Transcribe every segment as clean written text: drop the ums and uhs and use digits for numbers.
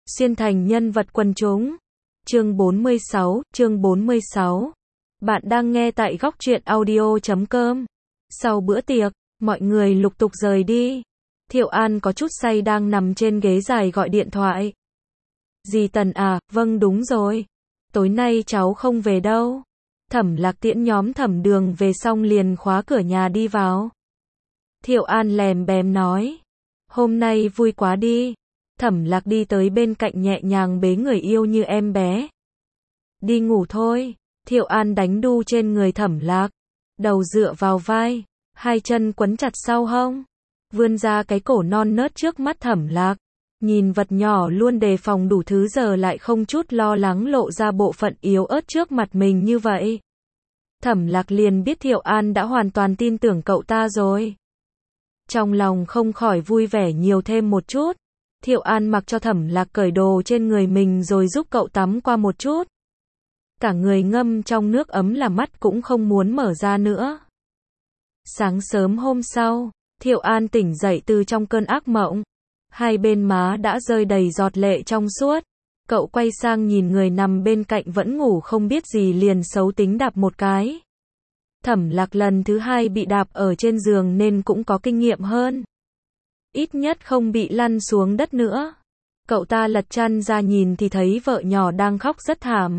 Xuyên thành nhân vật quần chúng. Chương 46. Bạn đang nghe tại góc truyện audio.com. Sau bữa tiệc, mọi người lục tục rời đi. Thiệu An có chút say đang nằm trên ghế dài gọi điện thoại. Dì Tần à, vâng đúng rồi. Tối nay cháu không về đâu. Thẩm Lạc tiễn nhóm Thẩm Đường về xong liền khóa cửa nhà đi vào. Thiệu An lèm bèm nói. Hôm nay vui quá đi. Thẩm Lạc đi tới bên cạnh nhẹ nhàng bế người yêu như em bé. Đi ngủ thôi. Thiệu An đánh đu trên người Thẩm Lạc. Đầu dựa vào vai. Hai chân quấn chặt sau hông. Vươn ra cái cổ non nớt trước mắt Thẩm Lạc. Nhìn vật nhỏ luôn đề phòng đủ thứ giờ lại không chút lo lắng lộ ra bộ phận yếu ớt trước mặt mình như vậy. Thẩm Lạc liền biết Thiệu An đã hoàn toàn tin tưởng cậu ta rồi. Trong lòng không khỏi vui vẻ nhiều thêm một chút. Thiệu An mặc cho Thẩm Lạc cởi đồ trên người mình rồi giúp cậu tắm qua một chút. Cả người ngâm trong nước ấm là mắt cũng không muốn mở ra nữa. Sáng sớm hôm sau, Thiệu An tỉnh dậy từ trong cơn ác mộng. Hai bên má đã rơi đầy giọt lệ trong suốt. Cậu quay sang nhìn người nằm bên cạnh vẫn ngủ không biết gì liền xấu tính đạp một cái. Thẩm Lạc lần thứ hai bị đạp ở trên giường nên cũng có kinh nghiệm hơn. Ít nhất không bị lăn xuống đất nữa. Cậu ta lật chăn ra nhìn thì thấy vợ nhỏ đang khóc rất thảm.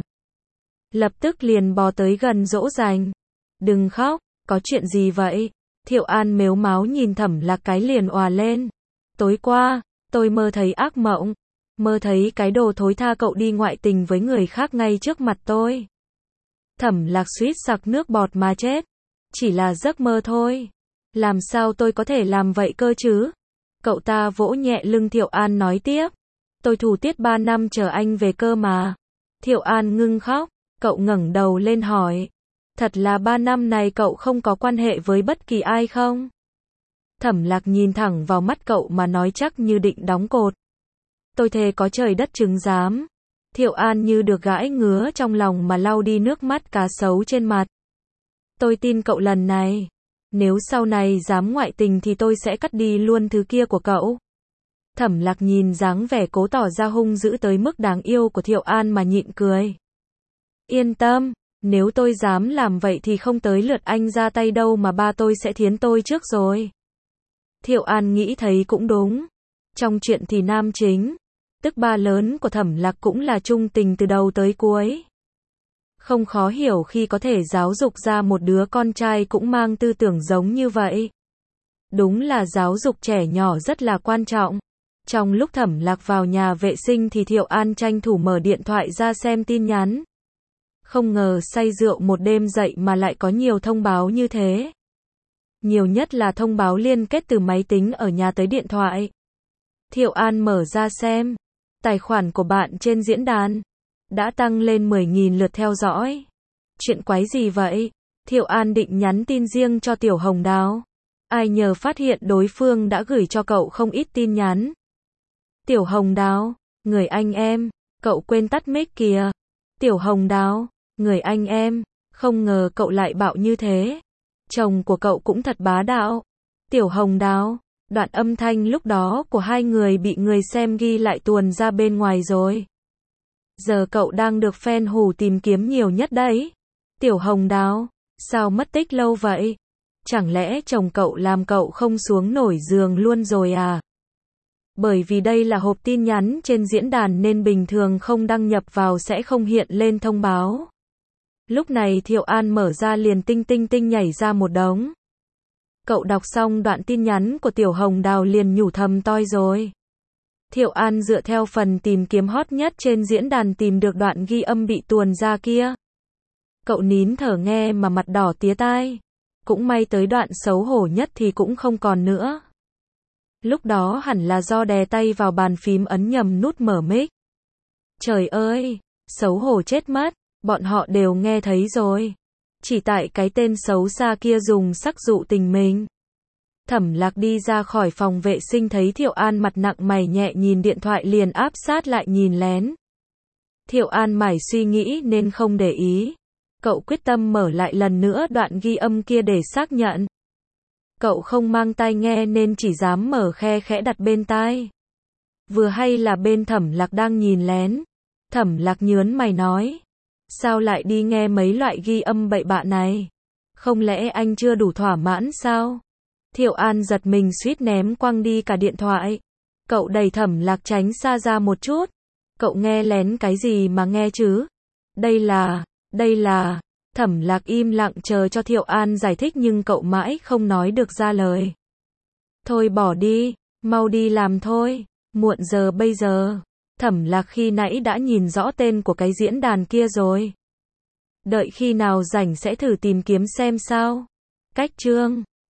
Lập tức liền bò tới gần dỗ dành. Đừng khóc, có chuyện gì vậy? Thiệu An mếu máo nhìn Thẩm Lạc cái liền òa lên. Tối qua, tôi mơ thấy ác mộng. Mơ thấy cái đồ thối tha cậu đi ngoại tình với người khác ngay trước mặt tôi. Thẩm Lạc suýt sặc nước bọt mà chết. Chỉ là giấc mơ thôi. Làm sao tôi có thể làm vậy cơ chứ? Cậu ta vỗ nhẹ lưng Thiệu An nói tiếp. Tôi thủ tiết 3 năm chờ anh về cơ mà. Thiệu An ngưng khóc. Cậu ngẩng đầu lên hỏi. Thật là 3 năm này cậu không có quan hệ với bất kỳ ai không? Thẩm Lạc nhìn thẳng vào mắt cậu mà nói chắc như định đóng cột. Tôi thề có trời đất chứng giám. Thiệu An như được gãi ngứa trong lòng mà lau đi nước mắt cá sấu trên mặt. Tôi tin cậu lần này. Nếu sau này dám ngoại tình thì tôi sẽ cắt đi luôn thứ kia của cậu. Thẩm Lạc nhìn dáng vẻ cố tỏ ra hung dữ tới mức đáng yêu của Thiệu An mà nhịn cười. Yên tâm, nếu tôi dám làm vậy thì không tới lượt anh ra tay đâu mà ba tôi sẽ thiến tôi trước rồi. Thiệu An nghĩ thấy cũng đúng. Trong chuyện thì nam chính, tức ba lớn của Thẩm Lạc cũng là trung tình từ đầu tới cuối. Không khó hiểu khi có thể giáo dục ra một đứa con trai cũng mang tư tưởng giống như vậy. Đúng là giáo dục trẻ nhỏ rất là quan trọng. Trong lúc Thẩm Lạc vào nhà vệ sinh thì Thiệu An tranh thủ mở điện thoại ra xem tin nhắn. Không ngờ say rượu một đêm dậy mà lại có nhiều thông báo như thế. Nhiều nhất là thông báo liên kết từ máy tính ở nhà tới điện thoại. Thiệu An mở ra xem. Tài khoản của bạn trên diễn đàn đã tăng lên 10.000 lượt theo dõi. Chuyện quái gì vậy? Thiệu An định nhắn tin riêng cho Tiểu Hồng Đào. Ai nhờ phát hiện đối phương đã gửi cho cậu không ít tin nhắn. Tiểu Hồng Đào, người anh em, cậu quên tắt mic kìa. Tiểu Hồng Đào, người anh em, không ngờ cậu lại bạo như thế. Chồng của cậu cũng thật bá đạo. Tiểu Hồng Đào, đoạn âm thanh lúc đó của hai người bị người xem ghi lại tuồn ra bên ngoài rồi. Giờ cậu đang được fan hù tìm kiếm nhiều nhất đấy. Tiểu Hồng Đào, sao mất tích lâu vậy? Chẳng lẽ chồng cậu làm cậu không xuống nổi giường luôn rồi à? Bởi vì đây là hộp tin nhắn trên diễn đàn nên bình thường không đăng nhập vào sẽ không hiện lên thông báo. Lúc này Thiệu An mở ra liền tinh tinh tinh nhảy ra một đống. Cậu đọc xong đoạn tin nhắn của Tiểu Hồng Đào liền nhủ thầm toi rồi. Thiệu An dựa theo phần tìm kiếm hot nhất trên diễn đàn tìm được đoạn ghi âm bị tuồn ra kia. Cậu nín thở nghe mà mặt đỏ tía tai. Cũng may tới đoạn xấu hổ nhất thì cũng không còn nữa. Lúc đó hẳn là do đè tay vào bàn phím ấn nhầm nút mở mic. Trời ơi, xấu hổ chết mất, bọn họ đều nghe thấy rồi. Chỉ tại cái tên xấu xa kia dùng sắc dụ tình mình. Thẩm Lạc đi ra khỏi phòng vệ sinh thấy Thiệu An mặt nặng mày nhẹ nhìn điện thoại liền áp sát lại nhìn lén. Thiệu An mải suy nghĩ nên không để ý. Cậu quyết tâm mở lại lần nữa đoạn ghi âm kia để xác nhận. Cậu không mang tai nghe nên chỉ dám mở khe khẽ đặt bên tai. Vừa hay là bên Thẩm Lạc đang nhìn lén. Thẩm Lạc nhớn mày nói. Sao lại đi nghe mấy loại ghi âm bậy bạ này? Không lẽ anh chưa đủ thỏa mãn sao? Thiệu An giật mình suýt ném quăng đi cả điện thoại. Cậu đẩy Thẩm Lạc tránh xa ra một chút. Cậu nghe lén cái gì mà nghe chứ? Đây là, Thẩm Lạc im lặng chờ cho Thiệu An giải thích nhưng cậu mãi không nói được ra lời. Thôi bỏ đi, mau đi làm thôi, muộn giờ bây giờ. Thẩm Lạc khi nãy đã nhìn rõ tên của cái diễn đàn kia rồi. Đợi khi nào rảnh sẽ thử tìm kiếm xem sao. Cách chương